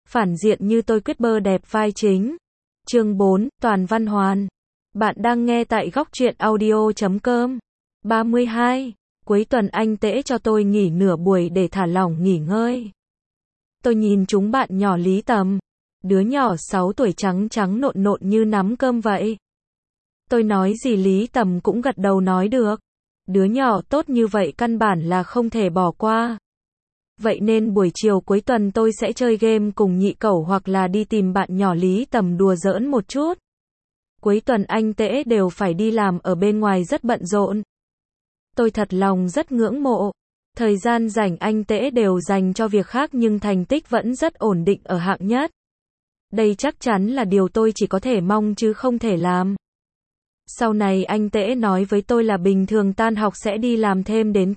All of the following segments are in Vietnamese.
Phản diện như tôi quyết bơ đẹp vai chính. Chương 4, Toàn Văn Hoàn. Bạn đang nghe tại góc truyện audio.com. 32. Cuối tuần anh Tễ cho tôi nghỉ nửa buổi để thả lỏng nghỉ ngơi. Tôi nhìn chúng bạn nhỏ Lý Tầm. Đứa nhỏ 6 tuổi trắng trắng nộn nộn như nắm cơm vậy. Tôi nói gì Lý Tầm cũng gật đầu nói được. Đứa nhỏ tốt như vậy căn bản là không thể bỏ qua. Vậy nên buổi chiều cuối tuần tôi sẽ chơi game cùng nhị cẩu hoặc là đi tìm bạn nhỏ Lý Tầm đùa giỡn một chút. Cuối tuần anh Tễ đều phải đi làm ở bên ngoài rất bận rộn. Tôi thật lòng rất ngưỡng mộ. Thời gian rảnh anh Tễ đều dành cho việc khác nhưng thành tích vẫn rất ổn định ở hạng nhất. Đây chắc chắn là điều tôi chỉ có thể mong chứ không thể làm. Sau này anh Tễ nói với tôi là bình thường tan học sẽ đi làm thêm đến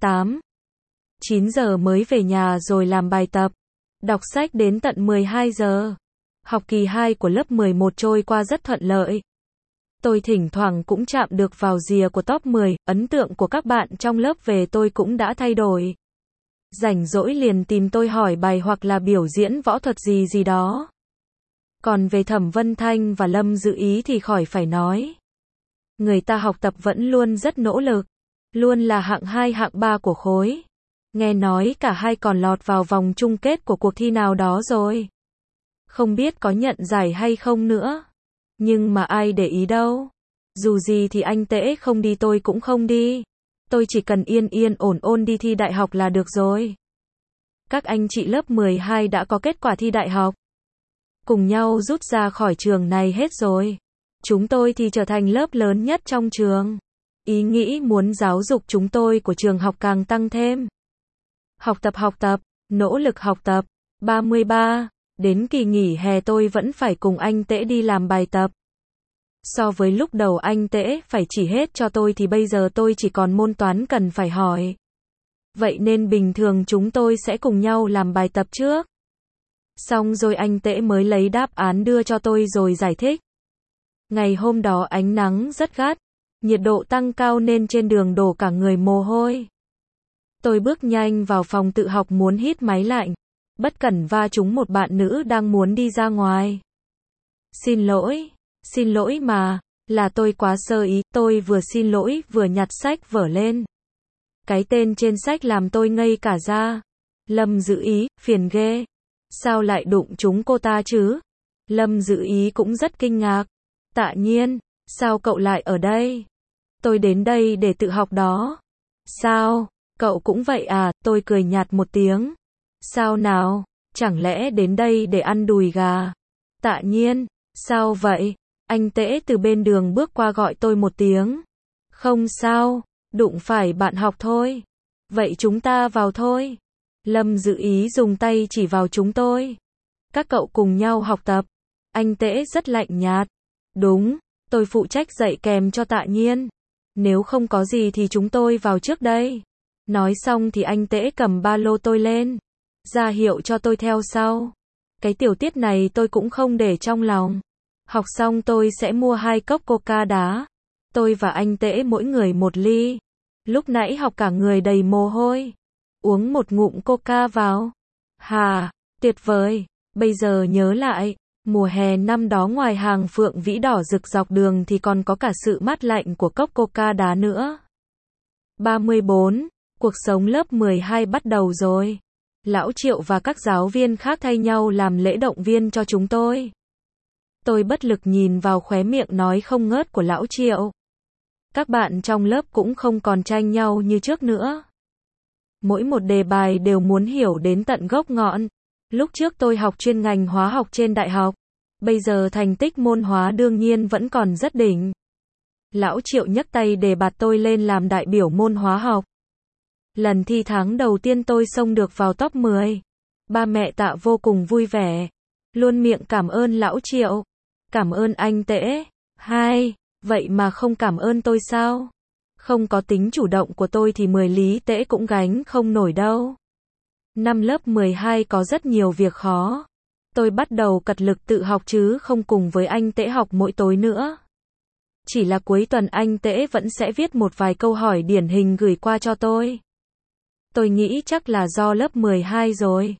9 giờ mới về nhà rồi làm bài tập. Đọc sách đến tận 12 giờ. Học kỳ 2 của lớp 11 trôi qua rất thuận lợi. Tôi thỉnh thoảng cũng chạm được vào rìa của top 10, ấn tượng của các bạn trong lớp về tôi cũng đã thay đổi. Rảnh rỗi liền tìm tôi hỏi bài hoặc là biểu diễn võ thuật gì gì đó. Còn về Thẩm Vân Thanh và Lâm Dự Ý thì khỏi phải nói. Người ta học tập vẫn luôn rất nỗ lực, luôn là hạng 2 hạng 3 của khối. Nghe nói cả hai còn lọt vào vòng chung kết của cuộc thi nào đó rồi. Không biết có nhận giải hay không nữa. Nhưng mà ai để ý đâu. Dù gì thì anh Tễ không đi tôi cũng không đi. Tôi chỉ cần yên yên ổn ổn đi thi đại học là được rồi. Các anh chị lớp 12 đã có kết quả thi đại học. Cùng nhau rút ra khỏi trường này hết rồi. Chúng tôi thì trở thành lớp lớn nhất trong trường. Ý nghĩ muốn giáo dục chúng tôi của trường học càng tăng thêm. Học tập, nỗ lực học tập. 33. Đến kỳ nghỉ hè tôi vẫn phải cùng anh Tễ đi làm bài tập. So với lúc đầu anh Tễ phải chỉ hết cho tôi thì bây giờ tôi chỉ còn môn toán cần phải hỏi. Vậy nên bình thường chúng tôi sẽ cùng nhau làm bài tập trước. Xong rồi anh Tễ mới lấy đáp án đưa cho tôi rồi giải thích. Ngày hôm đó ánh nắng rất gắt, nhiệt độ tăng cao nên trên đường đổ cả người mồ hôi. Tôi bước nhanh vào phòng tự học muốn hít máy lạnh, bất cẩn va trúng một bạn nữ đang muốn đi ra ngoài. Xin lỗi mà, là tôi quá sơ ý, tôi vừa xin lỗi vừa nhặt sách vở lên. Cái tên trên sách làm tôi ngây cả ra. Lâm Dự Ý, phiền ghê. Sao lại đụng trúng cô ta chứ? Lâm Dự Ý cũng rất kinh ngạc. Tạ Nhiên, sao cậu lại ở đây? Tôi đến đây để tự học đó. Sao? Cậu cũng vậy à? Tôi cười nhạt một tiếng. Sao nào? Chẳng lẽ đến đây để ăn đùi gà? Tạ Nhiên, sao vậy? Anh Tễ từ bên đường bước qua gọi tôi một tiếng. Không sao, đụng phải bạn học thôi. Vậy chúng ta vào thôi. Lâm Dự Ý dùng tay chỉ vào chúng tôi. Các cậu cùng nhau học tập. Anh Tễ rất lạnh nhạt. Đúng, tôi phụ trách dạy kèm cho Tạ Nhiên. Nếu không có gì thì chúng tôi vào trước đây. Nói xong thì anh Tễ cầm ba lô tôi lên, ra hiệu cho tôi theo sau. Cái tiểu tiết này tôi cũng không để trong lòng. Học xong tôi sẽ mua 2 cốc coca đá. Tôi và anh Tễ mỗi người 1 ly. Lúc nãy học cả người đầy mồ hôi. Uống một ngụm coca vào. Hà, tuyệt vời. Bây giờ nhớ lại, mùa hè năm đó ngoài hàng phượng vĩ đỏ rực dọc đường thì còn có cả sự mát lạnh của cốc coca đá nữa. 34. Cuộc sống lớp 12 bắt đầu rồi. Lão Triệu và các giáo viên khác thay nhau làm lễ động viên cho chúng tôi. Tôi bất lực nhìn vào khóe miệng nói không ngớt của Lão Triệu. Các bạn trong lớp cũng không còn tranh nhau như trước nữa. Mỗi một đề bài đều muốn hiểu đến tận gốc ngọn. Lúc trước tôi học chuyên ngành hóa học trên đại học. Bây giờ thành tích môn hóa đương nhiên vẫn còn rất đỉnh. Lão Triệu nhấc tay đề bạt tôi lên làm đại biểu môn hóa học. Lần thi tháng đầu tiên tôi xông được vào top 10. Ba mẹ Tạ vô cùng vui vẻ. Luôn miệng cảm ơn Lão Triệu. Cảm ơn anh Tễ. Vậy mà không cảm ơn tôi sao? Không có tính chủ động của tôi thì 10 Lý Tễ cũng gánh không nổi đâu. Năm lớp 12 có rất nhiều việc khó. Tôi bắt đầu cật lực tự học chứ không cùng với anh Tễ học mỗi tối nữa. Chỉ là cuối tuần anh Tễ vẫn sẽ viết một vài câu hỏi điển hình gửi qua cho tôi. Tôi nghĩ chắc là do lớp 12 rồi.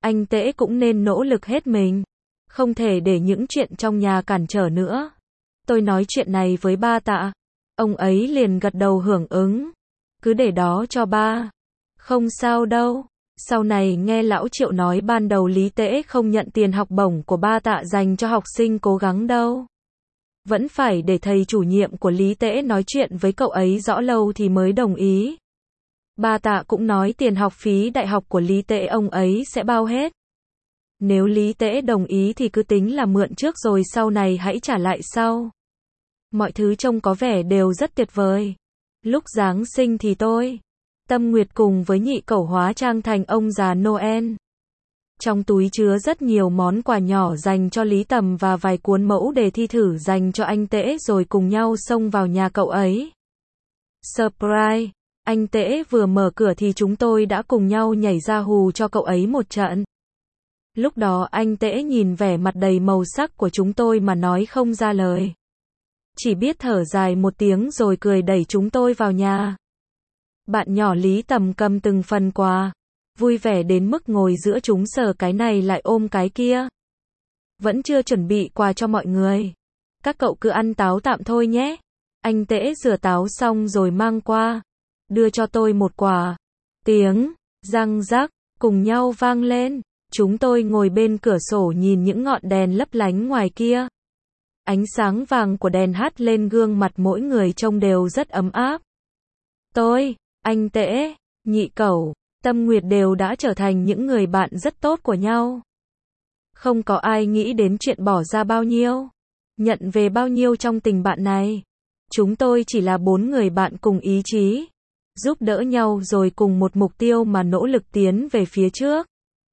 anh Tễ cũng nên nỗ lực hết mình. Không thể để những chuyện trong nhà cản trở nữa. Tôi nói chuyện này với ba Tạ. Ông ấy liền gật đầu hưởng ứng. Cứ để đó cho ba. Không sao đâu. Sau này nghe lão Triệu nói ban đầu Lý Tễ không nhận tiền học bổng của ba Tạ dành cho học sinh cố gắng đâu. Vẫn phải để thầy chủ nhiệm của Lý Tễ nói chuyện với cậu ấy rõ lâu thì mới đồng ý. Ba Tạ cũng nói tiền học phí đại học của Lý Tễ ông ấy sẽ bao hết. Nếu Lý Tễ đồng ý thì cứ tính là mượn trước rồi sau này hãy trả lại sau. Mọi thứ trông có vẻ đều rất tuyệt vời. Lúc Giáng sinh thì tôi, Tâm Nguyệt cùng với nhị cẩu hóa trang thành ông già Noel. Trong túi chứa rất nhiều món quà nhỏ dành cho Lý Tầm và vài cuốn mẫu đề thi thử dành cho anh Tễ rồi cùng nhau xông vào nhà cậu ấy. Surprise! Anh Tễ vừa mở cửa thì chúng tôi đã cùng nhau nhảy ra hù cho cậu ấy một trận. Lúc đó anh Tễ nhìn vẻ mặt đầy màu sắc của chúng tôi mà nói không ra lời. Chỉ biết thở dài một tiếng rồi cười đẩy chúng tôi vào nhà. Bạn nhỏ Lý Tầm cầm từng phần quà, vui vẻ đến mức ngồi giữa chúng sờ cái này lại ôm cái kia. Vẫn chưa chuẩn bị quà cho mọi người. Các cậu cứ ăn táo tạm thôi nhé. Anh Tễ rửa táo xong rồi mang qua, đưa cho tôi một quả. Tiếng răng rắc cùng nhau vang lên. Chúng tôi ngồi bên cửa sổ nhìn những ngọn đèn lấp lánh ngoài kia. Ánh sáng vàng của đèn hắt lên gương mặt mỗi người trông đều rất ấm áp. Tôi, anh Tễ, nhị cẩu, Tâm Nguyệt đều đã trở thành những người bạn rất tốt của nhau. Không có ai nghĩ đến chuyện bỏ ra bao nhiêu, nhận về bao nhiêu trong tình bạn này. Chúng tôi chỉ là 4 người bạn cùng ý chí, giúp đỡ nhau rồi cùng một mục tiêu mà nỗ lực tiến về phía trước.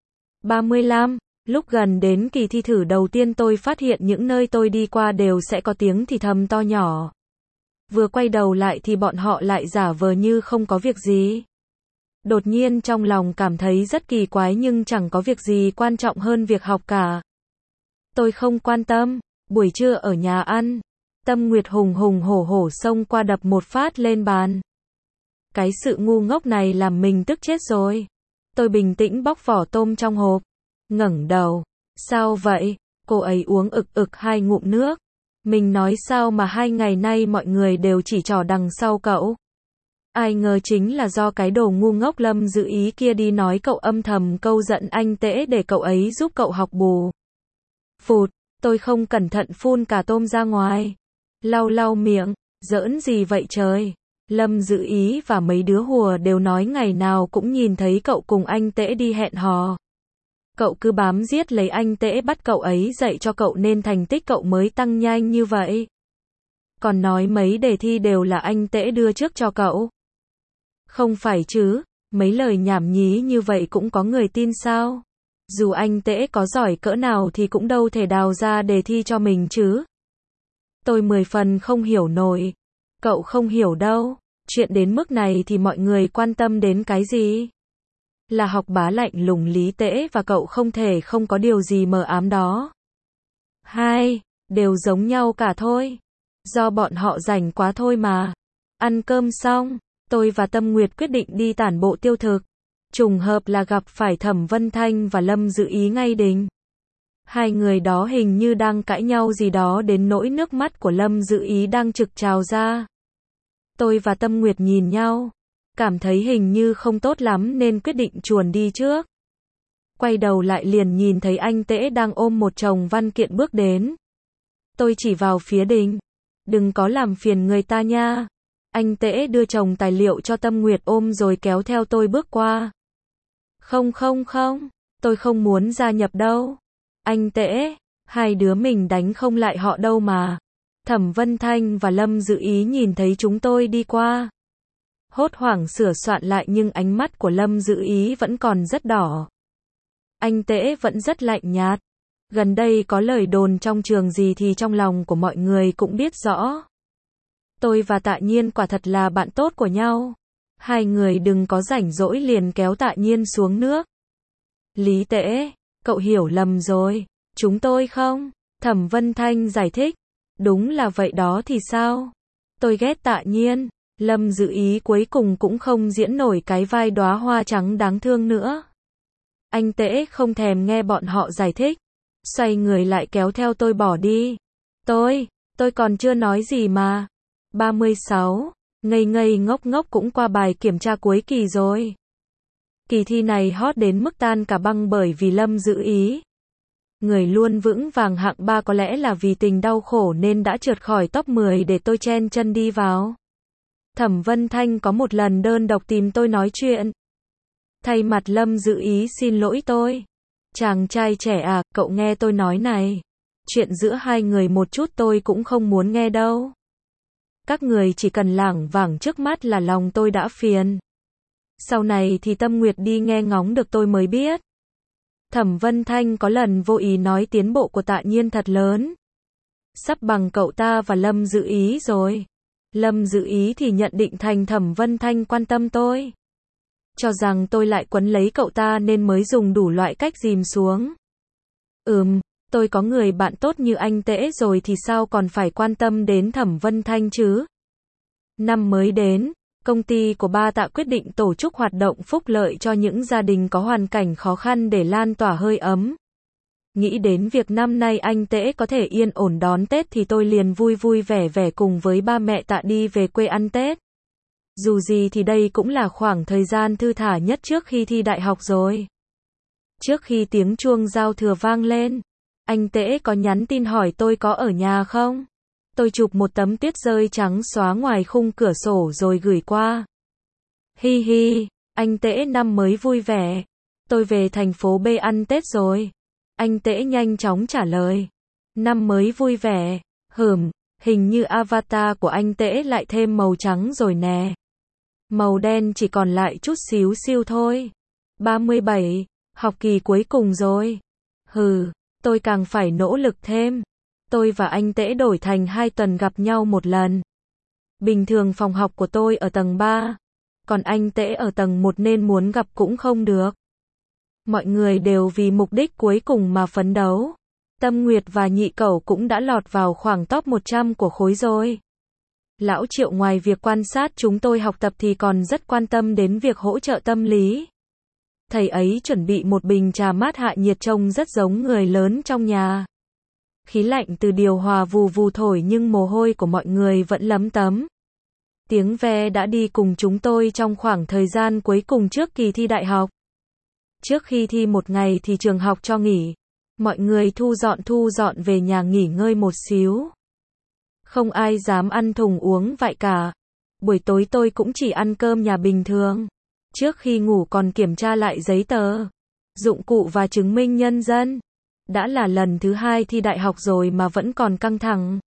35. Lúc gần đến kỳ thi thử đầu tiên tôi phát hiện những nơi tôi đi qua đều sẽ có tiếng thì thầm to nhỏ. Vừa quay đầu lại thì bọn họ lại giả vờ như không có việc gì. Đột nhiên trong lòng cảm thấy rất kỳ quái nhưng chẳng có việc gì quan trọng hơn việc học cả. Tôi không quan tâm. Buổi trưa ở nhà ăn, Tâm Nguyệt hùng hùng hổ hổ xông qua đập một phát lên bàn. Cái sự ngu ngốc này làm mình tức chết rồi. Tôi bình tĩnh bóc vỏ tôm trong hộp, ngẩng đầu. Sao vậy? Cô ấy uống ực ực 2 ngụm nước. Mình nói sao mà 2 ngày nay mọi người đều chỉ trỏ đằng sau cậu. Ai ngờ chính là do cái đồ ngu ngốc Lâm Dự Ý kia đi nói cậu âm thầm câu giận anh Tễ để cậu ấy giúp cậu học bù. Phụt, tôi không cẩn thận phun cả tôm ra ngoài. Lau lau miệng, giỡn gì vậy trời? Lâm Dự Ý và mấy đứa hùa đều nói ngày nào cũng nhìn thấy cậu cùng anh Tễ đi hẹn hò. Cậu cứ bám giết lấy anh Tễ bắt cậu ấy dạy cho cậu nên thành tích cậu mới tăng nhanh như vậy. Còn nói mấy đề thi đều là anh Tễ đưa trước cho cậu. Không phải chứ, mấy lời nhảm nhí như vậy cũng có người tin sao? Dù anh Tễ có giỏi cỡ nào thì cũng đâu thể đào ra đề thi cho mình chứ. Tôi 10 phần không hiểu nổi. Cậu không hiểu đâu. Chuyện đến mức này thì mọi người quan tâm đến cái gì? Là học bá lạnh lùng Lý Tễ và cậu không thể không có điều gì mờ ám đó. Hai, đều giống nhau cả thôi. Do bọn họ rảnh quá thôi mà. Ăn cơm xong, tôi và Tâm Nguyệt quyết định đi tản bộ tiêu thực. Trùng hợp là gặp phải Thẩm Vân Thanh và Lâm Dự Ý ngay đình. Hai người đó hình như đang cãi nhau gì đó đến nỗi nước mắt của Lâm Dự Ý đang trực trào ra. Tôi và Tâm Nguyệt nhìn nhau, cảm thấy hình như không tốt lắm nên quyết định chuồn đi trước. Quay đầu lại liền nhìn thấy anh Tễ đang ôm một chồng văn kiện bước đến. Tôi chỉ vào phía đình. Đừng có làm phiền người ta nha. Anh Tễ đưa chồng tài liệu cho Tâm Nguyệt ôm rồi kéo theo tôi bước qua. Không, tôi không muốn gia nhập đâu. Anh Tễ, hai đứa mình đánh không lại họ đâu mà. Thẩm Vân Thanh và Lâm Dự Ý nhìn thấy chúng tôi đi qua. Hốt hoảng sửa soạn lại nhưng ánh mắt của Lâm Dự Ý vẫn còn rất đỏ. Anh Tễ vẫn rất lạnh nhạt. Gần đây có lời đồn trong trường gì thì trong lòng của mọi người cũng biết rõ. Tôi và Tạ Nhiên quả thật là bạn tốt của nhau. Hai người đừng có rảnh rỗi liền kéo Tạ Nhiên xuống nước. Lý Tễ, cậu hiểu lầm rồi. Chúng tôi không. Thẩm Vân Thanh giải thích. Đúng là vậy đó thì sao? Tôi ghét Tạ Nhiên. Lâm Dự Ý cuối cùng cũng không diễn nổi cái vai đóa hoa trắng đáng thương nữa. Anh Tễ không thèm nghe bọn họ giải thích. Xoay người lại kéo theo tôi bỏ đi. Tôi còn chưa nói gì mà. 36. Ngây ngây ngốc ngốc cũng qua bài kiểm tra cuối kỳ rồi. Kỳ thi này hot đến mức tan cả băng bởi vì Lâm Dự Ý. Người luôn vững vàng hạng 3 có lẽ là vì tình đau khổ nên đã trượt khỏi top 10 để tôi chen chân đi vào. Thẩm Vân Thanh có một lần đơn độc tìm tôi nói chuyện. Thay mặt Lâm Dự Ý xin lỗi tôi. Chàng trai trẻ à, cậu nghe tôi nói này. Chuyện giữa hai người một chút tôi cũng không muốn nghe đâu. Các người chỉ cần lảng vảng trước mắt là lòng tôi đã phiền. Sau này thì Tâm Nguyệt đi nghe ngóng được tôi mới biết. Thẩm Vân Thanh có lần vô ý nói tiến bộ của Tạ Nhiên thật lớn. Sắp bằng cậu ta và Lâm Dự Ý rồi. Lâm Dự Ý thì nhận định thành Thẩm Vân Thanh quan tâm tôi. Cho rằng tôi lại quấn lấy cậu ta nên mới dùng đủ loại cách dìm xuống. Tôi có người bạn tốt như anh Tễ rồi thì sao còn phải quan tâm đến Thẩm Vân Thanh chứ? Năm mới đến, công ty của ba Tạ quyết định tổ chức hoạt động phúc lợi cho những gia đình có hoàn cảnh khó khăn để lan tỏa hơi ấm. Nghĩ đến việc năm nay anh Tễ có thể yên ổn đón Tết thì tôi liền vui vui vẻ vẻ cùng với ba mẹ Tạ đi về quê ăn Tết. Dù gì thì đây cũng là khoảng thời gian thư thả nhất trước khi thi đại học rồi. Trước khi tiếng chuông giao thừa vang lên, anh Tễ có nhắn tin hỏi tôi có ở nhà không? Tôi chụp một tấm tuyết rơi trắng xóa ngoài khung cửa sổ rồi gửi qua. Hi hi, anh Tễ năm mới vui vẻ. Tôi về thành phố B ăn Tết rồi. Anh Tễ nhanh chóng trả lời. Năm mới vui vẻ. Hình như avatar của anh Tễ lại thêm màu trắng rồi nè. Màu đen chỉ còn lại chút xíu xiu thôi. 37, học kỳ cuối cùng rồi. Tôi càng phải nỗ lực thêm. Tôi và anh Tễ đổi thành 2 tuần gặp nhau một lần. Bình thường phòng học của tôi ở tầng 3, còn anh Tễ ở tầng 1 nên muốn gặp cũng không được. Mọi người đều vì mục đích cuối cùng mà phấn đấu. Tâm Nguyệt và Nhị Cẩu cũng đã lọt vào khoảng top 100 của khối rồi. Lão Triệu ngoài việc quan sát chúng tôi học tập thì còn rất quan tâm đến việc hỗ trợ tâm lý. Thầy ấy chuẩn bị một bình trà mát hạ nhiệt trông rất giống người lớn trong nhà. Khí lạnh từ điều hòa vù vù thổi nhưng mồ hôi của mọi người vẫn lấm tấm. Tiếng ve đã đi cùng chúng tôi trong khoảng thời gian cuối cùng trước kỳ thi đại học. Trước khi thi một ngày thì trường học cho nghỉ. Mọi người thu dọn về nhà nghỉ ngơi một xíu. Không ai dám ăn thùng uống vại cả. Buổi tối tôi cũng chỉ ăn cơm nhà bình thường. Trước khi ngủ còn kiểm tra lại giấy tờ, dụng cụ và chứng minh nhân dân. Đã là lần thứ 2 thi đại học rồi mà vẫn còn căng thẳng.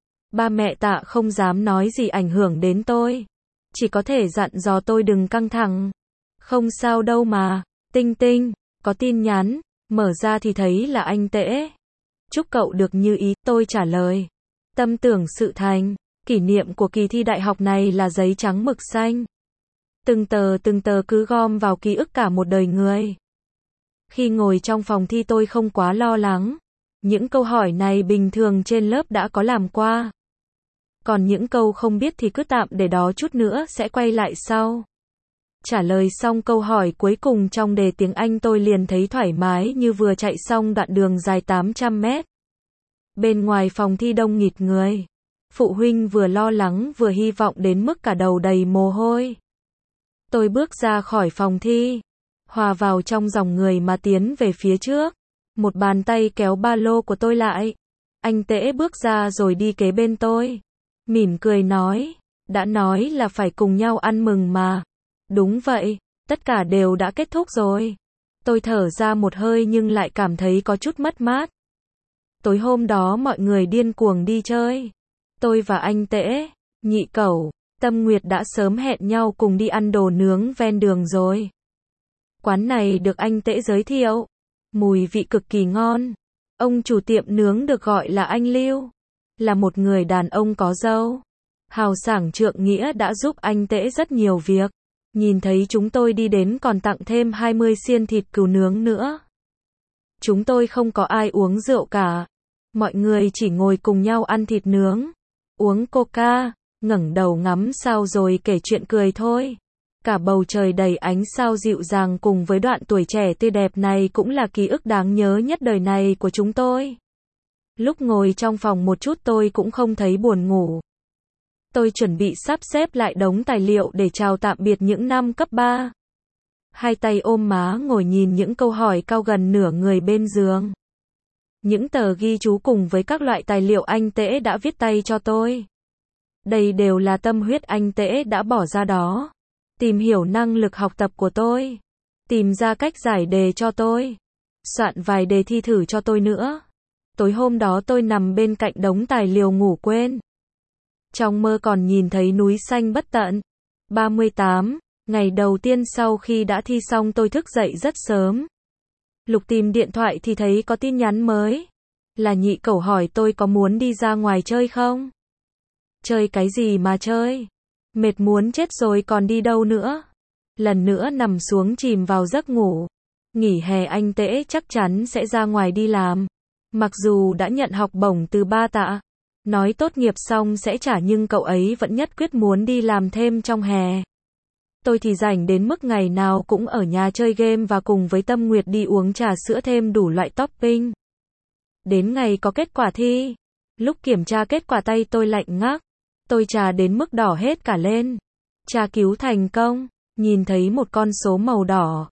Ba mẹ Tạ không dám nói gì ảnh hưởng đến tôi. Chỉ có thể dặn dò tôi đừng căng thẳng. Không sao đâu mà. Tinh Tinh, có tin nhắn. Mở ra thì thấy là anh Tễ. Chúc cậu được như ý, tôi trả lời. Tâm tưởng sự thành. Kỷ niệm của kỳ thi đại học này là giấy trắng mực xanh. Từng tờ cứ gom vào ký ức cả một đời người. Khi ngồi trong phòng thi tôi không quá lo lắng. Những câu hỏi này bình thường trên lớp đã có làm qua. Còn những câu không biết thì cứ tạm để đó chút nữa sẽ quay lại sau. Trả lời xong câu hỏi cuối cùng trong đề tiếng Anh tôi liền thấy thoải mái như vừa chạy xong đoạn đường dài 800 mét. Bên ngoài phòng thi đông nghịt người. Phụ huynh vừa lo lắng vừa hy vọng đến mức cả đầu đầy mồ hôi. Tôi bước ra khỏi phòng thi, hòa vào trong dòng người mà tiến về phía trước. Một bàn tay kéo ba lô của tôi lại. Anh Tễ bước ra rồi đi kế bên tôi. Mỉm cười nói, đã nói là phải cùng nhau ăn mừng mà. Đúng vậy, tất cả đều đã kết thúc rồi. Tôi thở ra một hơi nhưng lại cảm thấy có chút mất mát. Tối hôm đó mọi người điên cuồng đi chơi. Tôi và anh Tễ, Nhị Cẩu, Tâm Nguyệt đã sớm hẹn nhau cùng đi ăn đồ nướng ven đường rồi. Quán này được anh Tễ giới thiệu. Mùi vị cực kỳ ngon. Ông chủ tiệm nướng được gọi là anh Lưu. Là một người đàn ông có râu. Hào sảng trượng nghĩa đã giúp anh Tễ rất nhiều việc. Nhìn thấy chúng tôi đi đến còn tặng thêm 20 xiên thịt cừu nướng nữa. Chúng tôi không có ai uống rượu cả. Mọi người chỉ ngồi cùng nhau ăn thịt nướng, uống coca, ngẩng đầu ngắm sao rồi kể chuyện cười thôi. Cả bầu trời đầy ánh sao dịu dàng cùng với đoạn tuổi trẻ tươi đẹp này cũng là ký ức đáng nhớ nhất đời này của chúng tôi. Lúc ngồi trong phòng một chút tôi cũng không thấy buồn ngủ. Tôi chuẩn bị sắp xếp lại đống tài liệu để chào tạm biệt những năm cấp 3. Hai tay ôm má ngồi nhìn những câu hỏi cao gần nửa người bên giường. Những tờ ghi chú cùng với các loại tài liệu anh Tễ đã viết tay cho tôi. Đây đều là tâm huyết anh Tễ đã bỏ ra đó. Tìm hiểu năng lực học tập của tôi. Tìm ra cách giải đề cho tôi. Soạn vài đề thi thử cho tôi nữa. Tối hôm đó tôi nằm bên cạnh đống tài liệu ngủ quên. Trong mơ còn nhìn thấy núi xanh bất tận. 38. Ngày đầu tiên sau khi đã thi xong tôi thức dậy rất sớm. Lục tìm điện thoại thì thấy có tin nhắn mới. Là Nhị Cẩu hỏi tôi có muốn đi ra ngoài chơi không? Chơi cái gì mà chơi? Mệt muốn chết rồi còn đi đâu nữa? Lần nữa nằm xuống chìm vào giấc ngủ. Nghỉ hè anh Tễ chắc chắn sẽ ra ngoài đi làm. Mặc dù đã nhận học bổng từ ba tạ. Nói tốt nghiệp xong sẽ trả nhưng cậu ấy vẫn nhất quyết muốn đi làm thêm trong hè. Tôi thì rảnh đến mức ngày nào cũng ở nhà chơi game và cùng với Tâm Nguyệt đi uống trà sữa thêm đủ loại topping. Đến ngày có kết quả thi. Lúc kiểm tra kết quả tay tôi lạnh ngắt. Tôi trà đến mức đỏ hết cả lên. Tra cứu thành công. Nhìn thấy một con số màu đỏ.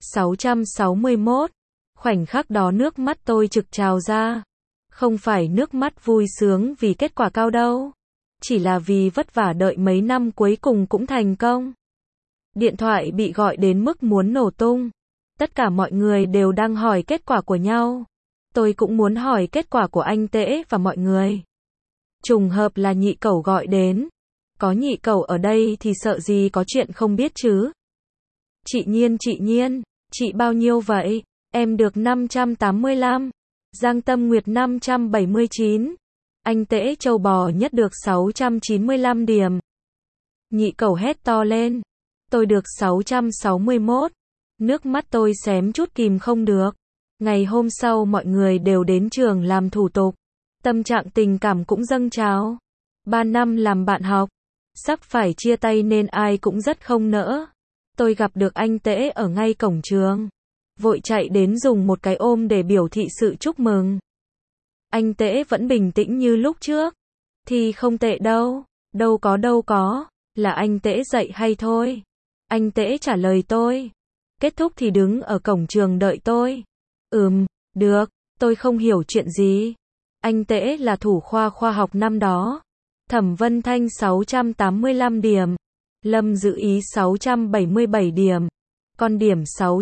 661. Khoảnh khắc đó nước mắt tôi trực trào ra. Không phải nước mắt vui sướng vì kết quả cao đâu. Chỉ là vì vất vả đợi mấy năm cuối cùng cũng thành công. Điện thoại bị gọi đến mức muốn nổ tung. Tất cả mọi người đều đang hỏi kết quả của nhau. Tôi cũng muốn hỏi kết quả của anh Tễ và mọi người. Trùng hợp là Nhị Cẩu gọi đến. Có Nhị Cẩu ở đây thì sợ gì có chuyện không biết chứ. Chị Nhiên, chị bao nhiêu vậy? Em được 585. Giang Tâm Nguyệt 579. Anh Tễ trâu bò nhất được 695 điểm. Nhị Cẩu hét to lên. Tôi được 661. Nước mắt tôi xém chút kìm không được. Ngày hôm sau mọi người đều đến trường làm thủ tục. Tâm trạng tình cảm cũng dâng trào. 3 năm làm bạn học. Sắp phải chia tay nên ai cũng rất không nỡ. Tôi gặp được anh Tễ ở ngay cổng trường. Vội chạy đến dùng một cái ôm để biểu thị sự chúc mừng. Anh Tễ vẫn bình tĩnh như lúc trước. Thì không tệ đâu. Đâu có. Là anh Tễ dạy hay thôi. Anh Tễ trả lời tôi. Kết thúc thì đứng ở cổng trường đợi tôi. Được. Tôi không hiểu chuyện gì. Anh Tễ là thủ khoa khoa học năm đó. Thẩm Vân Thanh 685 điểm. Lâm Dự Ý 677 điểm. Còn điểm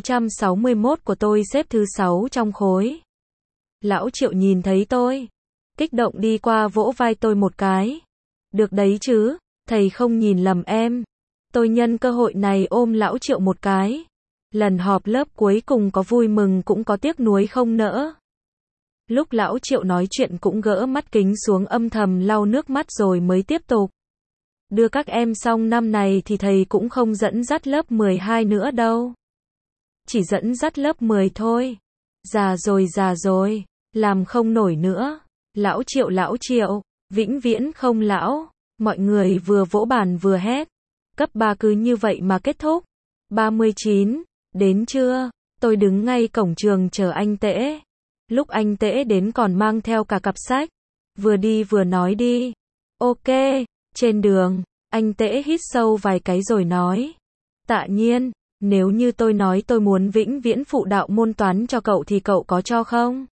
661 của tôi xếp thứ 6 trong khối. Lão Triệu nhìn thấy tôi. Kích động đi qua vỗ vai tôi một cái. Được đấy chứ, thầy không nhìn lầm em. Tôi nhân cơ hội này ôm Lão Triệu một cái. Lần họp lớp cuối cùng có vui mừng cũng có tiếc nuối không nỡ. Lúc Lão Triệu nói chuyện cũng gỡ mắt kính xuống âm thầm lau nước mắt rồi mới tiếp tục. Đưa các em xong năm này thì thầy cũng không dẫn dắt lớp 12 nữa đâu. Chỉ dẫn dắt lớp 10 thôi. Già rồi, làm không nổi nữa. Lão Triệu, vĩnh viễn không lão. Mọi người vừa vỗ bàn vừa hét. Cấp 3 cứ như vậy mà kết thúc. 39, đến chưa? Tôi đứng ngay cổng trường chờ anh Tễ. Lúc anh Tễ đến còn mang theo cả cặp sách. Vừa đi vừa nói đi. Ok, trên đường, anh Tễ hít sâu vài cái rồi nói. Tạ Nhiên, nếu như tôi nói tôi muốn vĩnh viễn phụ đạo môn toán cho cậu thì cậu có cho không?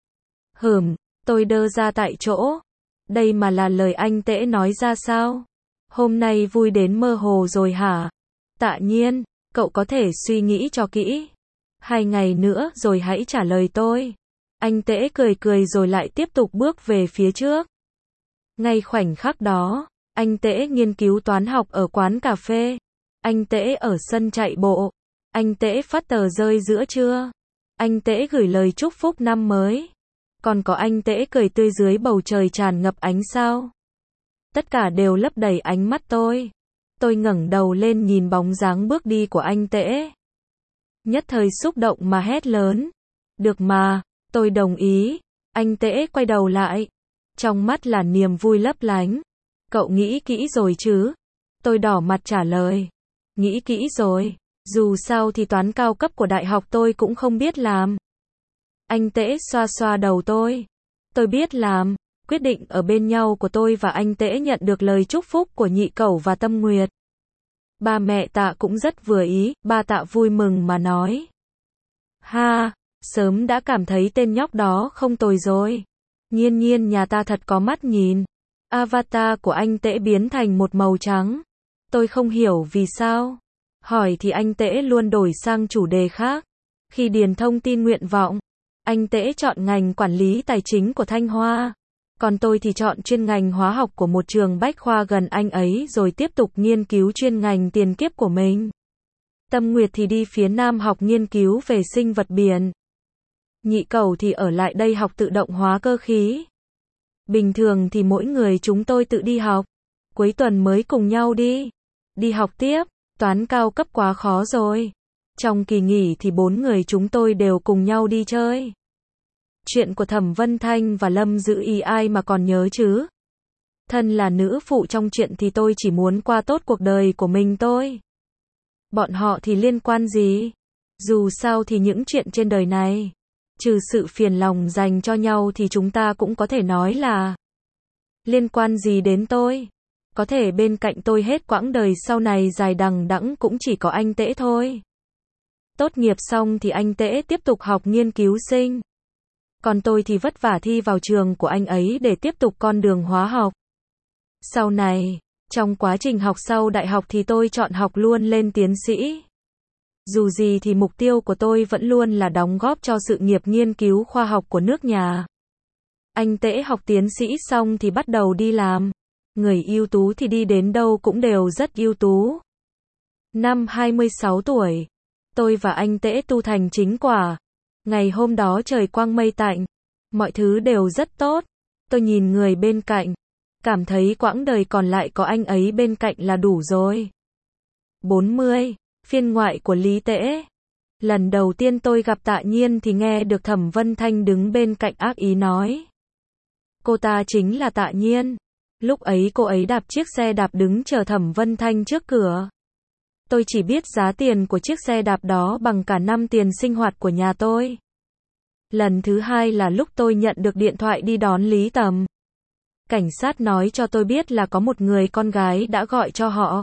Tôi đơ ra tại chỗ. Đây mà là lời anh Tễ nói ra sao? Hôm nay vui đến mơ hồ rồi hả? Tạ Nhiên, cậu có thể suy nghĩ cho kỹ. 2 ngày nữa rồi hãy trả lời tôi. Anh Tễ cười rồi lại tiếp tục bước về phía trước. Ngay khoảnh khắc đó, anh Tễ nghiên cứu toán học ở quán cà phê. Anh Tễ ở sân chạy bộ. Anh Tễ phát tờ rơi giữa trưa. Anh Tễ gửi lời chúc phúc năm mới. Còn có anh Tễ cười tươi dưới bầu trời tràn ngập ánh sao. Tất cả đều lấp đầy ánh mắt tôi. Tôi ngẩng đầu lên nhìn bóng dáng bước đi của anh Tễ. Nhất thời xúc động mà hét lớn. Được mà, tôi đồng ý. Anh Tễ quay đầu lại. Trong mắt là niềm vui lấp lánh. Cậu nghĩ kỹ rồi chứ? Tôi đỏ mặt trả lời. Nghĩ kỹ rồi. Dù sao thì toán cao cấp của đại học tôi cũng không biết làm. Anh Tễ xoa xoa đầu tôi. Tôi biết làm. Quyết định ở bên nhau của tôi và anh Tễ nhận được lời chúc phúc của Nhị Cẩu và Tâm Nguyệt. Ba mẹ Tạ cũng rất vừa ý, ba Tạ vui mừng mà nói. Ha, sớm đã cảm thấy tên nhóc đó không tồi rồi. Nhiên Nhiên nhà ta thật có mắt nhìn. Avatar của anh Tễ biến thành một màu trắng. Tôi không hiểu vì sao. Hỏi thì anh Tễ luôn đổi sang chủ đề khác. Khi điền thông tin nguyện vọng, anh Tễ chọn ngành quản lý tài chính của Thanh Hoa. Còn tôi thì chọn chuyên ngành hóa học của một trường bách khoa gần anh ấy rồi tiếp tục nghiên cứu chuyên ngành tiền kiếp của mình. Tâm Nguyệt thì đi phía Nam học nghiên cứu về sinh vật biển. Nhị Cẩu thì ở lại đây học tự động hóa cơ khí. Bình thường thì mỗi người chúng tôi tự đi học. Cuối tuần mới cùng nhau đi học tiếp. Toán cao cấp quá khó rồi. Trong kỳ nghỉ thì 4 người chúng tôi đều cùng nhau đi chơi. Chuyện của Thẩm Vân Thanh và Lâm Dữ Y ai mà còn nhớ chứ? Thân là nữ phụ trong chuyện thì tôi chỉ muốn qua tốt cuộc đời của mình thôi. Bọn họ thì liên quan gì? Dù sao thì những chuyện trên đời này, trừ sự phiền lòng dành cho nhau thì chúng ta cũng có thể nói là liên quan gì đến tôi? Có thể bên cạnh tôi hết quãng đời sau này dài đằng đẵng cũng chỉ có anh Tễ thôi. Tốt nghiệp xong thì anh Tễ tiếp tục học nghiên cứu sinh. Còn tôi thì vất vả thi vào trường của anh ấy để tiếp tục con đường hóa học. Sau này, trong quá trình học sau đại học thì tôi chọn học luôn lên tiến sĩ. Dù gì thì mục tiêu của tôi vẫn luôn là đóng góp cho sự nghiệp nghiên cứu khoa học của nước nhà. Anh Tễ học tiến sĩ xong thì bắt đầu đi làm. Người ưu tú thì đi đến đâu cũng đều rất ưu tú. Năm 26 tuổi, tôi và anh Tễ tu thành chính quả. Ngày hôm đó trời quang mây tạnh, mọi thứ đều rất tốt. Tôi nhìn người bên cạnh, cảm thấy quãng đời còn lại có anh ấy bên cạnh là đủ rồi. 40. Phiên ngoại của Lý Tễ. Lần đầu tiên tôi gặp Tạ Nhiên thì nghe được Thẩm Vân Thanh đứng bên cạnh ác ý nói. Cô ta chính là Tạ Nhiên. Lúc ấy cô ấy đạp chiếc xe đạp đứng chờ Thẩm Vân Thanh trước cửa. Tôi chỉ biết giá tiền của chiếc xe đạp đó bằng cả năm tiền sinh hoạt của nhà tôi. Lần thứ hai là lúc tôi nhận được điện thoại đi đón Lý Tầm. Cảnh sát nói cho tôi biết là có một người con gái đã gọi cho họ.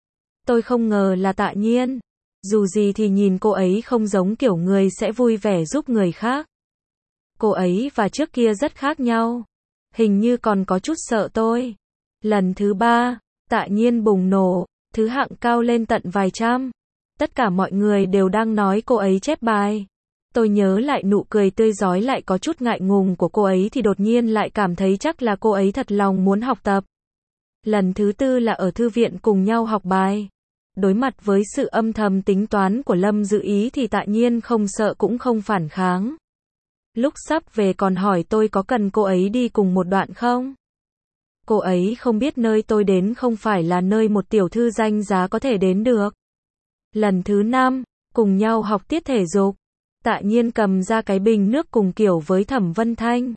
Tôi không ngờ là Tạ Nhiên. Dù gì thì nhìn cô ấy không giống kiểu người sẽ vui vẻ giúp người khác. Cô ấy và trước kia rất khác nhau. Hình như còn có chút sợ tôi. Lần thứ ba, Tạ Nhiên bùng nổ, thứ hạng cao lên tận vài trăm. Tất cả mọi người đều đang nói cô ấy chép bài. Tôi nhớ lại nụ cười tươi rói lại có chút ngại ngùng của cô ấy thì đột nhiên lại cảm thấy chắc là cô ấy thật lòng muốn học tập. Lần thứ tư là ở thư viện cùng nhau học bài. Đối mặt với sự âm thầm tính toán của Lâm Dữ Ý thì Tạ Nhiên không sợ cũng không phản kháng. Lúc sắp về còn hỏi tôi có cần cô ấy đi cùng một đoạn không? Cô ấy không biết nơi tôi đến không phải là nơi một tiểu thư danh giá có thể đến được. Lần thứ 5, cùng nhau học tiết thể dục. Tạ Nhiên cầm ra cái bình nước cùng kiểu với Thẩm Vân Thanh.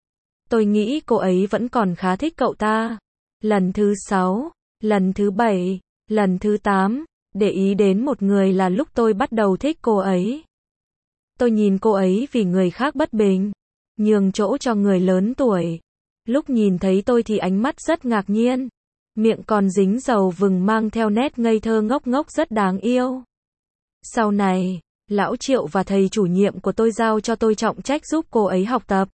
Tôi nghĩ cô ấy vẫn còn khá thích cậu ta. Lần thứ 6, lần thứ 7, lần thứ 8, để ý đến một người là lúc tôi bắt đầu thích cô ấy. Tôi nhìn cô ấy vì người khác bất bình, nhường chỗ cho người lớn tuổi. Lúc nhìn thấy tôi thì ánh mắt rất ngạc nhiên, miệng còn dính dầu vừng mang theo nét ngây thơ ngốc ngốc rất đáng yêu. Sau này, lão Triệu và thầy chủ nhiệm của tôi giao cho tôi trọng trách giúp cô ấy học tập.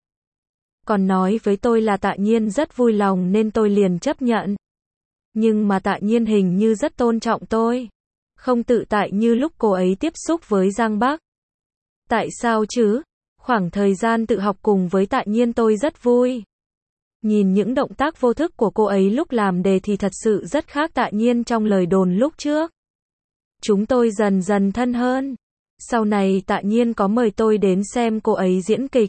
Còn nói với tôi là Tạ Nhiên rất vui lòng nên tôi liền chấp nhận. Nhưng mà Tạ Nhiên hình như rất tôn trọng tôi, không tự tại như lúc cô ấy tiếp xúc với Giang Bắc. Tại sao chứ? Khoảng thời gian tự học cùng với Tạ Nhiên tôi rất vui. Nhìn những động tác vô thức của cô ấy lúc làm đề thì thật sự rất khác Tạ Nhiên trong lời đồn lúc trước. Chúng tôi dần dần thân hơn. Sau này Tạ Nhiên có mời tôi đến xem cô ấy diễn kịch.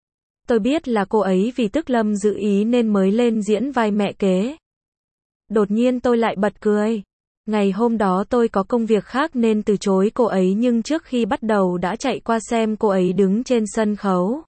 Tôi biết là cô ấy vì tức Lâm Dữ Ý nên mới lên diễn vai mẹ kế. Đột nhiên tôi lại bật cười. Ngày hôm đó tôi có công việc khác nên từ chối cô ấy nhưng trước khi bắt đầu đã chạy qua xem cô ấy đứng trên sân khấu.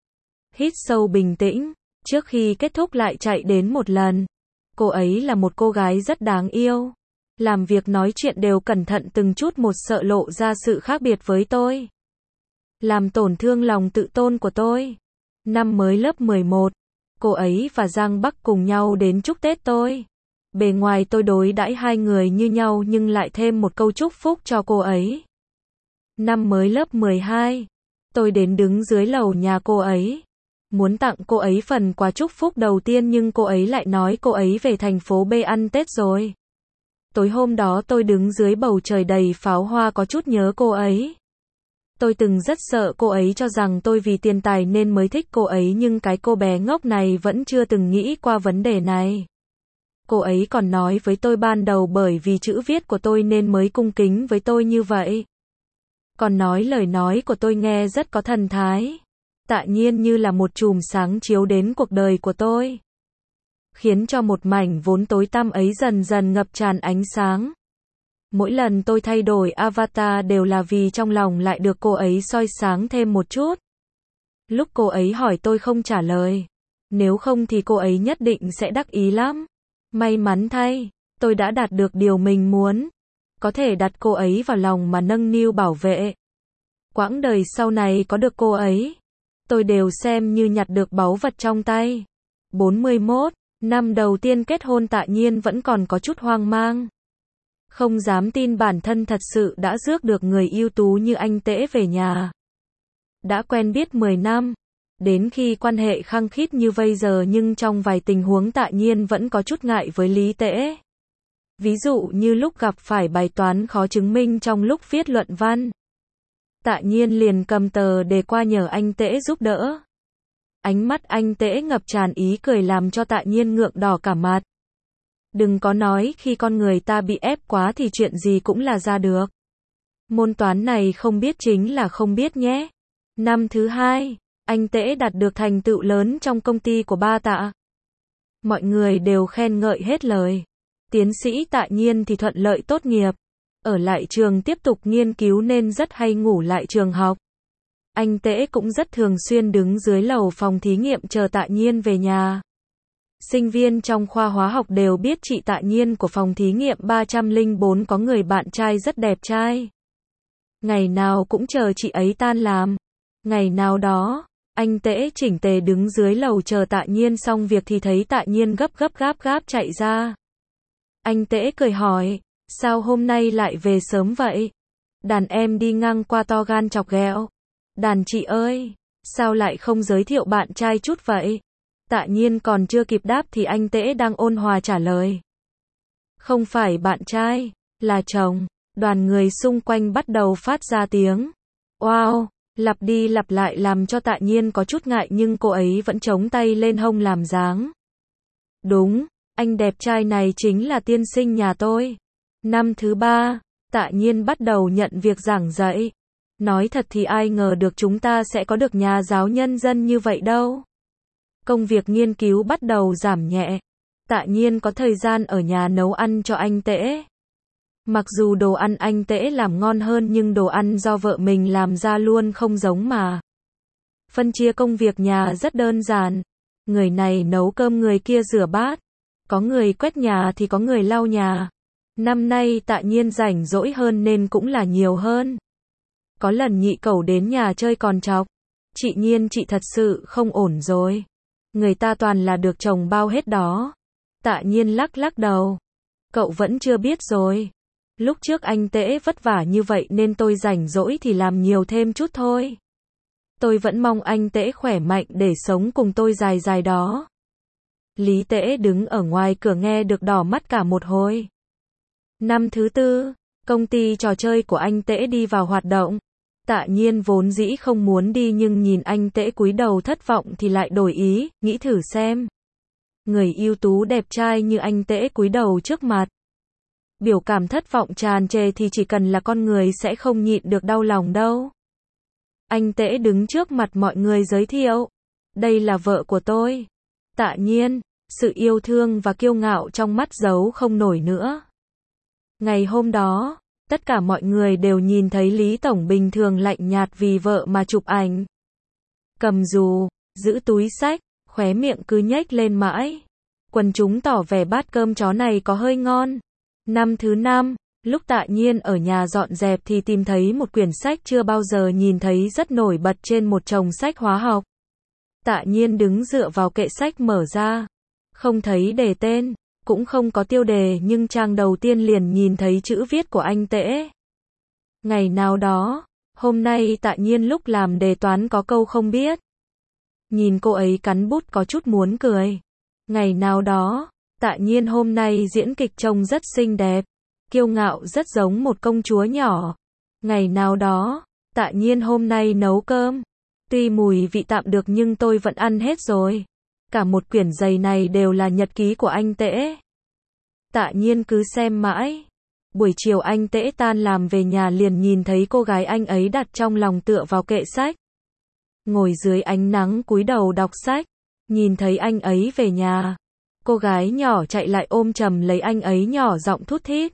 Hít sâu bình tĩnh, trước khi kết thúc lại chạy đến một lần. Cô ấy là một cô gái rất đáng yêu. Làm việc nói chuyện đều cẩn thận từng chút một sợ lộ ra sự khác biệt với tôi. Làm tổn thương lòng tự tôn của tôi. Năm mới lớp 11, cô ấy và Giang Bắc cùng nhau đến chúc Tết tôi. Bề ngoài tôi đối đãi hai người như nhau nhưng lại thêm một câu chúc phúc cho cô ấy. Năm mới lớp 12, tôi đến đứng dưới lầu nhà cô ấy. Muốn tặng cô ấy phần quà chúc phúc đầu tiên nhưng cô ấy lại nói cô ấy về thành phố B ăn Tết rồi. Tối hôm đó tôi đứng dưới bầu trời đầy pháo hoa có chút nhớ cô ấy. Tôi từng rất sợ cô ấy cho rằng tôi vì tiền tài nên mới thích cô ấy nhưng cái cô bé ngốc này vẫn chưa từng nghĩ qua vấn đề này. Cô ấy còn nói với tôi ban đầu bởi vì chữ viết của tôi nên mới cung kính với tôi như vậy. Còn nói lời nói của tôi nghe rất có thần thái. Tạ Nhiên như là một chùm sáng chiếu đến cuộc đời của tôi. Khiến cho một mảnh vốn tối tăm ấy dần dần ngập tràn ánh sáng. Mỗi lần tôi thay đổi avatar đều là vì trong lòng lại được cô ấy soi sáng thêm một chút. Lúc cô ấy hỏi tôi không trả lời. Nếu không thì cô ấy nhất định sẽ đắc ý lắm. May mắn thay, tôi đã đạt được điều mình muốn. Có thể đặt cô ấy vào lòng mà nâng niu bảo vệ. Quãng đời sau này có được cô ấy, tôi đều xem như nhặt được báu vật trong tay. 41, năm đầu tiên kết hôn Tạ Nhiên vẫn còn có chút hoang mang. Không dám tin bản thân thật sự đã rước được người ưu tú như anh Tễ về nhà. Đã quen biết 10 năm, đến khi quan hệ khăng khít như bây giờ nhưng trong vài tình huống Tạ Nhiên vẫn có chút ngại với Lý Tễ. Ví dụ như lúc gặp phải bài toán khó chứng minh trong lúc viết luận văn. Tạ Nhiên liền cầm tờ đề qua nhờ anh Tễ giúp đỡ. Ánh mắt anh Tễ ngập tràn ý cười làm cho Tạ Nhiên ngượng đỏ cả mặt. Đừng có nói khi con người ta bị ép quá thì chuyện gì cũng là ra được. Môn toán này không biết chính là không biết nhé. Năm thứ hai, anh Tễ đạt được thành tựu lớn trong công ty của ba Tạ. Mọi người đều khen ngợi hết lời. Tiến sĩ Tạ Nhiên thì thuận lợi tốt nghiệp. Ở lại trường tiếp tục nghiên cứu nên rất hay ngủ lại trường học. Anh Tễ cũng rất thường xuyên đứng dưới lầu phòng thí nghiệm chờ Tạ Nhiên về nhà. Sinh viên trong khoa hóa học đều biết chị Tạ Nhiên của phòng thí nghiệm 304 có người bạn trai rất đẹp trai. Ngày nào cũng chờ chị ấy tan làm. Ngày nào đó, anh Tễ chỉnh tề đứng dưới lầu chờ Tạ Nhiên xong việc thì thấy Tạ Nhiên gấp chạy ra. Anh Tễ cười hỏi, sao hôm nay lại về sớm vậy? Đàn em đi ngang qua to gan chọc ghẹo. Đàn chị ơi, sao lại không giới thiệu bạn trai chút vậy? Tạ Nhiên còn chưa kịp đáp thì anh Tễ đang ôn hòa trả lời. Không phải bạn trai, là chồng. Đoàn người xung quanh bắt đầu phát ra tiếng wow, lặp đi lặp lại làm cho Tạ Nhiên có chút ngại nhưng cô ấy vẫn chống tay lên hông làm dáng. Đúng, anh đẹp trai này chính là tiên sinh nhà tôi. Năm thứ ba, Tạ Nhiên bắt đầu nhận việc giảng dạy. Nói thật thì ai ngờ được chúng ta sẽ có được nhà giáo nhân dân như vậy đâu. Công việc nghiên cứu bắt đầu giảm nhẹ. Tạ Nhiên có thời gian ở nhà nấu ăn cho anh Tễ. Mặc dù đồ ăn anh Tễ làm ngon hơn nhưng đồ ăn do vợ mình làm ra luôn không giống mà. Phân chia công việc nhà rất đơn giản. Người này nấu cơm người kia rửa bát. Có người quét nhà thì có người lau nhà. Năm nay Tạ Nhiên rảnh rỗi hơn nên cũng là nhiều hơn. Có lần nhị cẩu đến nhà chơi còn chọc. Chị Nhiên chị thật sự không ổn rồi. Người ta toàn là được chồng bao hết đó. Tạ Nhiên lắc đầu. Cậu vẫn chưa biết rồi. Lúc trước anh Tễ vất vả như vậy nên tôi rảnh rỗi thì làm nhiều thêm chút thôi. Tôi vẫn mong anh Tễ khỏe mạnh để sống cùng tôi dài dài đó. Lý Tễ đứng ở ngoài cửa nghe được đỏ mắt cả một hồi. Năm thứ tư, công ty trò chơi của anh Tễ đi vào hoạt động. Tạ Nhiên vốn dĩ không muốn đi nhưng nhìn anh Tễ cúi đầu thất vọng thì lại đổi ý, nghĩ thử xem. Người ưu tú đẹp trai như anh Tễ cúi đầu trước mặt. Biểu cảm thất vọng tràn trề thì chỉ cần là con người sẽ không nhịn được đau lòng đâu. Anh Tễ đứng trước mặt mọi người giới thiệu. Đây là vợ của tôi. Tạ Nhiên, sự yêu thương và kiêu ngạo trong mắt giấu không nổi nữa. Ngày hôm đó, tất cả mọi người đều nhìn thấy Lý Tổng bình thường lạnh nhạt vì vợ mà chụp ảnh. Cầm dù, giữ túi xách, khóe miệng cứ nhếch lên mãi. Quần chúng tỏ vẻ bát cơm chó này có hơi ngon. Năm thứ 5, lúc Tạ Nhiên ở nhà dọn dẹp thì tìm thấy một quyển sách chưa bao giờ nhìn thấy rất nổi bật trên một chồng sách hóa học. Tạ Nhiên đứng dựa vào kệ sách mở ra. Không thấy đề tên, cũng không có tiêu đề nhưng trang đầu tiên liền nhìn thấy chữ viết của anh Tễ. Ngày nào đó, hôm nay Tạ Nhiên lúc làm đề toán có câu không biết. Nhìn cô ấy cắn bút có chút muốn cười. Ngày nào đó, Tạ Nhiên hôm nay diễn kịch trông rất xinh đẹp, kiêu ngạo rất giống một công chúa nhỏ. Ngày nào đó, Tạ Nhiên hôm nay nấu cơm. Tuy mùi vị tạm được nhưng tôi vẫn ăn hết rồi. Cả một quyển dày này đều là nhật ký của anh Tễ. Tạ Nhiên cứ xem mãi. Buổi chiều anh Tễ tan làm về nhà liền nhìn thấy cô gái anh ấy đặt trong lòng tựa vào kệ sách. Ngồi dưới ánh nắng cúi đầu đọc sách. Nhìn thấy anh ấy về nhà. Cô gái nhỏ chạy lại ôm chầm lấy anh ấy nhỏ giọng thút thít.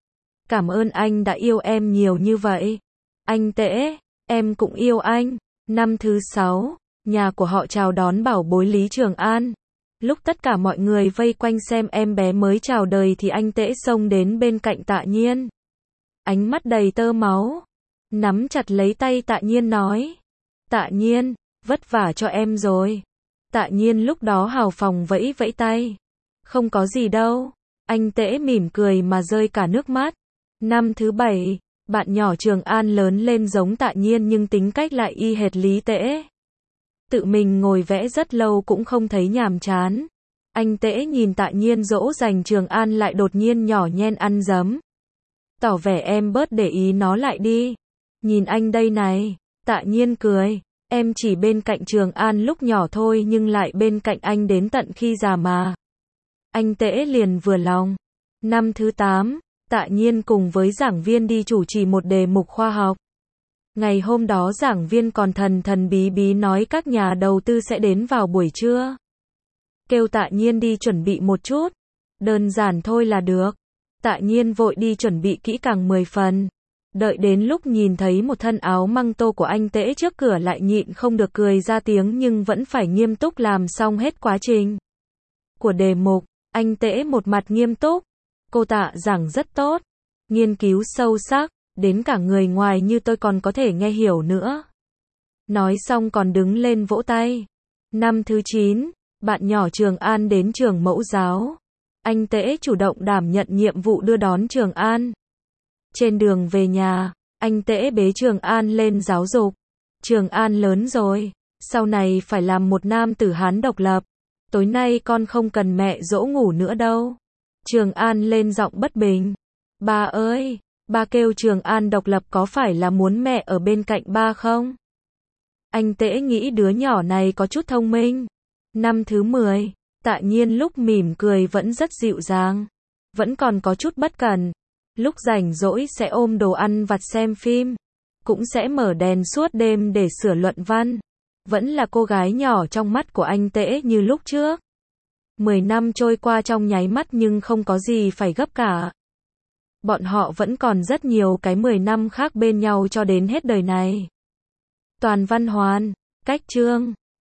Cảm ơn anh đã yêu em nhiều như vậy. Anh Tễ, em cũng yêu anh. Năm thứ 6, nhà của họ chào đón bảo bối Lý Trường An. Lúc tất cả mọi người vây quanh xem em bé mới chào đời thì anh Tễ xông đến bên cạnh Tạ Nhiên. Ánh mắt đầy tơ máu. Nắm chặt lấy tay Tạ Nhiên nói. Tạ Nhiên, vất vả cho em rồi. Tạ Nhiên lúc đó hào phóng vẫy vẫy tay. Không có gì đâu. Anh Tễ mỉm cười mà rơi cả nước mắt. Năm thứ 7, bạn nhỏ Trường An lớn lên giống Tạ Nhiên nhưng tính cách lại y hệt Lý Tễ. Tự mình ngồi vẽ rất lâu cũng không thấy nhàm chán. Anh Tễ nhìn Tạ Nhiên dỗ dành Trường An lại đột nhiên nhỏ nhen ăn dấm. Tỏ vẻ em bớt để ý nó lại đi. Nhìn anh đây này. Tạ Nhiên cười. Em chỉ bên cạnh Trường An lúc nhỏ thôi nhưng lại bên cạnh anh đến tận khi già mà. Anh Tễ liền vừa lòng. Năm thứ 8, Tạ Nhiên cùng với giảng viên đi chủ trì một đề mục khoa học. Ngày hôm đó giảng viên còn thần thần bí bí nói các nhà đầu tư sẽ đến vào buổi trưa. Kêu Tạ Nhiên đi chuẩn bị một chút. Đơn giản thôi là được. Tạ Nhiên vội đi chuẩn bị kỹ càng 10 phần. Đợi đến lúc nhìn thấy một thân áo măng tô của anh Tễ trước cửa lại nhịn không được cười ra tiếng nhưng vẫn phải nghiêm túc làm xong hết quá trình của đề mục. Anh Tễ một mặt nghiêm túc. Cô Tạ giảng rất tốt. Nghiên cứu sâu sắc. Đến cả người ngoài như tôi còn có thể nghe hiểu nữa. Nói xong còn đứng lên vỗ tay. Năm thứ 9, bạn nhỏ Trường An đến trường mẫu giáo. Anh Tễ chủ động đảm nhận nhiệm vụ đưa đón Trường An. Trên đường về nhà, anh Tễ bế Trường An lên giáo dục. Trường An lớn rồi, sau này phải làm một nam tử Hán độc lập. Tối nay con không cần mẹ dỗ ngủ nữa đâu. Trường An lên giọng bất bình. Ba ơi! Ba kêu Trường An độc lập có phải là muốn mẹ ở bên cạnh ba không? Anh Tễ nghĩ đứa nhỏ này có chút thông minh. Năm thứ 10, Tạ Nhiên lúc mỉm cười vẫn rất dịu dàng. Vẫn còn có chút bất cẩn. Lúc rảnh rỗi sẽ ôm đồ ăn vặt xem phim. Cũng sẽ mở đèn suốt đêm để sửa luận văn. Vẫn là cô gái nhỏ trong mắt của anh Tễ như lúc trước. 10 năm trôi qua trong nháy mắt nhưng không có gì phải gấp cả. Bọn họ vẫn còn rất nhiều cái 10 năm khác bên nhau cho đến hết đời này. Toàn Văn Hoàn, Cách Chương